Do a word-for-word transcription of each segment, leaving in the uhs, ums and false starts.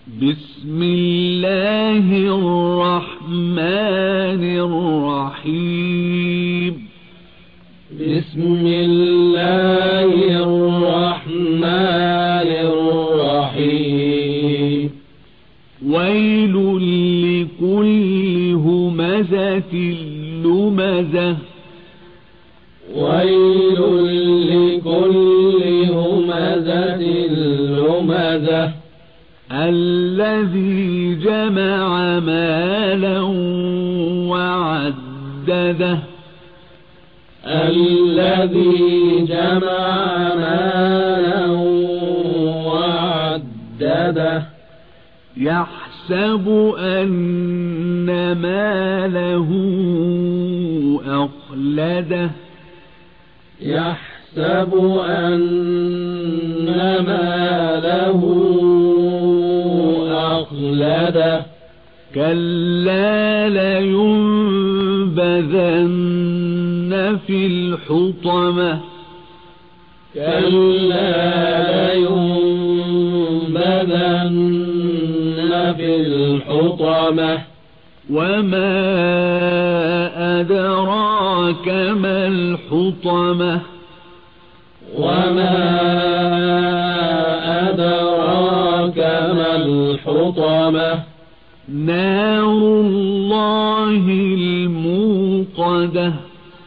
بسم الله الرحمن الرحيم بسم الله الرحمن الرحيم ويل لكل همزة لمزة ويل لكل همزة لمزة الذي جمع مالا وعدده الذي جمع مالا وعدده يحسب أن ماله أخلده يحسب أن ماله أخلده كلا لينبذن في الحطمة كلا لينبذن في الحطمة وما أدراك ما الحطمة وما أدراك ما الحطمة نار الله الموقدة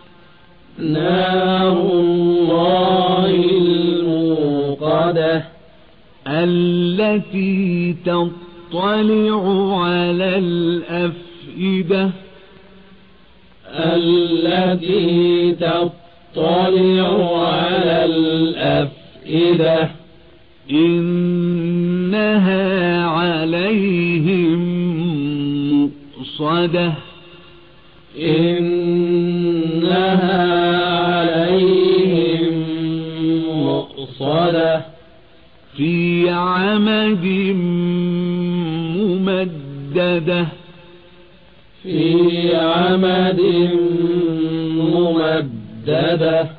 نار الله الموقدة التي تطلع على الأفئدة التي تطلع على الأفئدة إنها عليهم مؤصدة إنها عليهم مؤصدة في عمد ممددة في عمد ممددة